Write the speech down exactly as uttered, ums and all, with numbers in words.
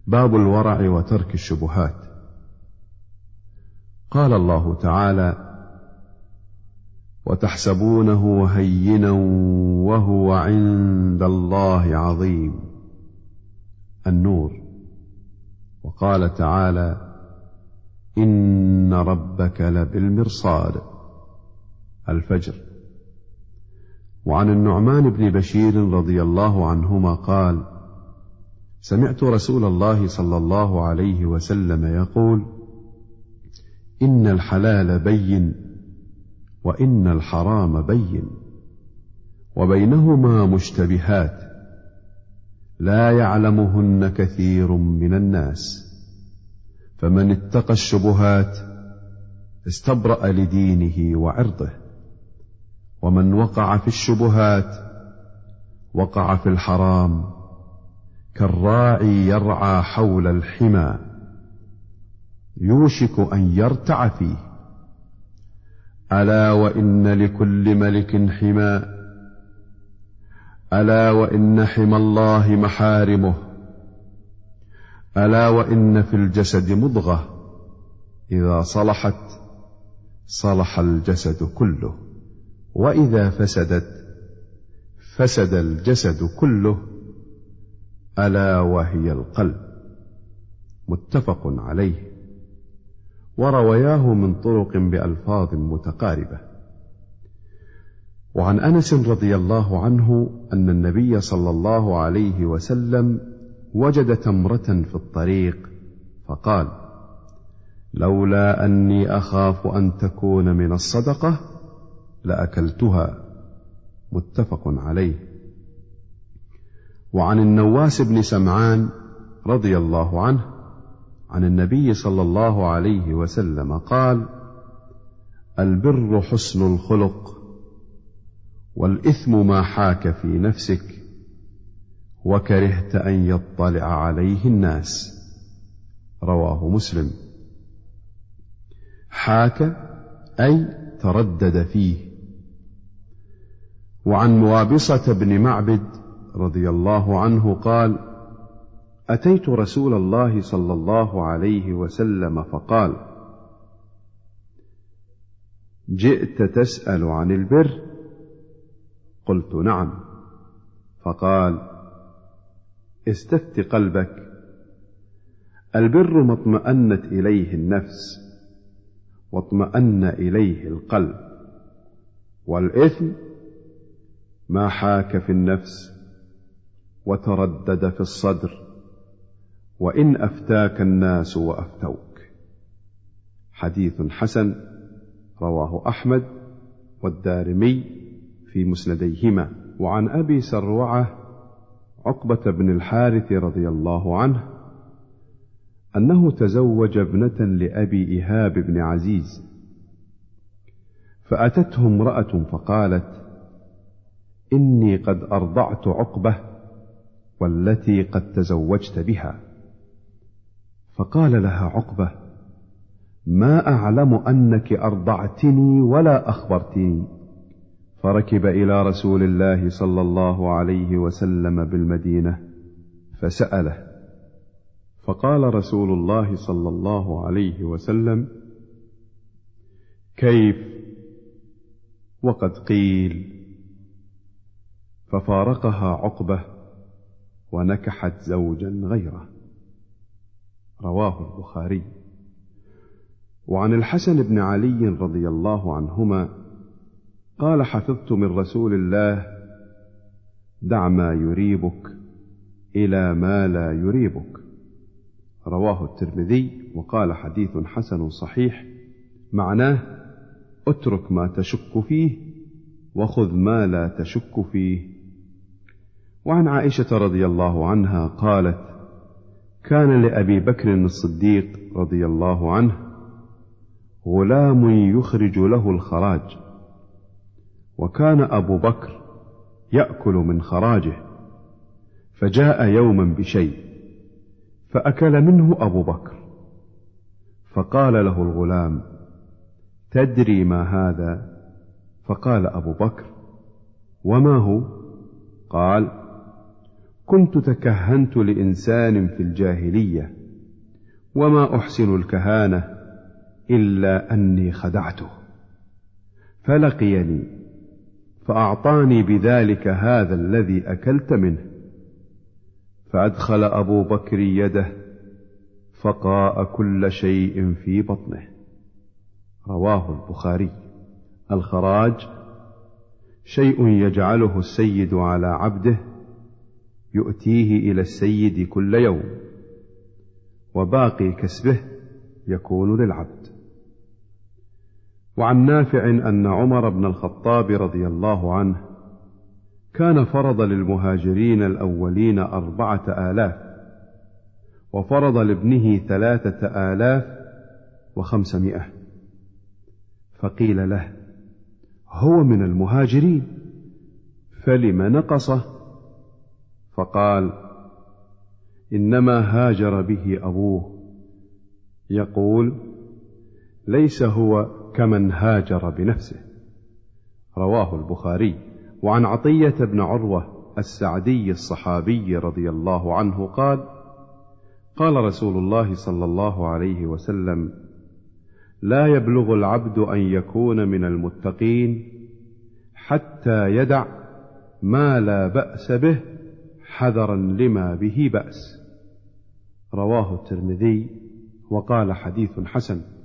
باب الورع وترك الشبهات. قال الله تعالى: وتحسبونه هينا وهو عند الله عظيم. النور. وقال تعالى: إن ربك لبالمرصاد. الفجر. وعن النعمان بن بشير رضي الله عنهما قال: سمعت رسول الله صلى الله عليه وسلم يقول: إن الحلال بين وإن الحرام بين وبينهما مشتبهات لا يعلمهن كثير من الناس، فمن اتقى الشبهات استبرأ لدينه وعرضه، ومن وقع في الشبهات وقع في الحرام كالراعي يرعى حول الحمى يوشك أن يرتع فيه. ألا وإن لكل ملك حمى، ألا وإن حمى الله محارمه، ألا وإن في الجسد مضغة إذا صلحت صلح الجسد كله، وإذا فسدت فسد الجسد كله، ألا وهي القلب. متفق عليه. ورواياه من طرق بألفاظ متقاربة. وعن أنس رضي الله عنه أن النبي صلى الله عليه وسلم وجد تمرة في الطريق فقال: لولا أني أخاف أن تكون من الصدقة لأكلتها. متفق عليه. وعن النواس بن سمعان رضي الله عنه عن النبي صلى الله عليه وسلم قال: البر حسن الخلق، والإثم ما حاك في نفسك وكرهت أن يطلع عليه الناس. رواه مسلم. حاك أي تردد فيه. وعن موابصة بن معبد رضي الله عنه قال: أتيت رسول الله صلى الله عليه وسلم فقال: جئت تسأل عن البر؟ قلت: نعم. فقال: استفت قلبك. البر ما اطمأنت إليه النفس واطمأن إليه القلب، والإثم ما حاك في النفس وتردد في الصدر، وإن أفتاك الناس وأفتوك. حديث حسن. رواه أحمد والدارمي في مسنديهما. وعن أبي سروعة عقبة بن الحارث رضي الله عنه أنه تزوج ابنة لأبي إيهاب بن عزيز، فأتته امرأة فقالت: إني قد أرضعت عقبة والتي قد تزوجت بها. فقال لها عقبة: ما أعلم أنك أرضعتني ولا أخبرتني. فركب إلى رسول الله صلى الله عليه وسلم بالمدينة فسأله، فقال رسول الله صلى الله عليه وسلم: كيف وقد قيل. ففارقها عقبة ونكحت زوجا غيره. رواه البخاري. وعن الحسن بن علي رضي الله عنهما قال: حفظت من رسول الله: دع ما يريبك إلى ما لا يريبك. رواه الترمذي وقال: حديث حسن صحيح. معناه: اترك ما تشك فيه وخذ ما لا تشك فيه. وعن عائشة رضي الله عنها قالت: كان لأبي بكر الصديق رضي الله عنه غلام يخرج له الخراج، وكان أبو بكر يأكل من خراجه، فجاء يوما بشيء فأكل منه أبو بكر، فقال له الغلام: تدري ما هذا؟ فقال أبو بكر: وما هو؟ قال: كنت تكهنت لإنسان في الجاهلية وما أحسن الكهانة إلا أني خدعته، فلقيني فأعطاني بذلك هذا الذي أكلت منه، فأدخل أبو بكر يده فقاء كل شيء في بطنه. رواه البخاري. الخراج شيء يجعله السيد على عبده يؤتيه إلى السيد كل يوم، وباقي كسبه يكون للعبد. وعن نافع أن عمر بن الخطاب رضي الله عنه كان فرض للمهاجرين الأولين أربعة آلاف، وفرض لابنه ثلاثة آلاف وخمسمائة، فقيل له: هو من المهاجرين فلم نقصه؟ فقال: إنما هاجر به أبوه، يقول: ليس هو كمن هاجر بنفسه. رواه البخاري. وعن عطية بن عروة السعدي الصحابي رضي الله عنه قال: قال رسول الله صلى الله عليه وسلم: لا يبلغ العبد أن يكون من المتقين حتى يدع ما لا بأس به حذرا لما به بأس. رواه الترمذي وقال: حديث حسن.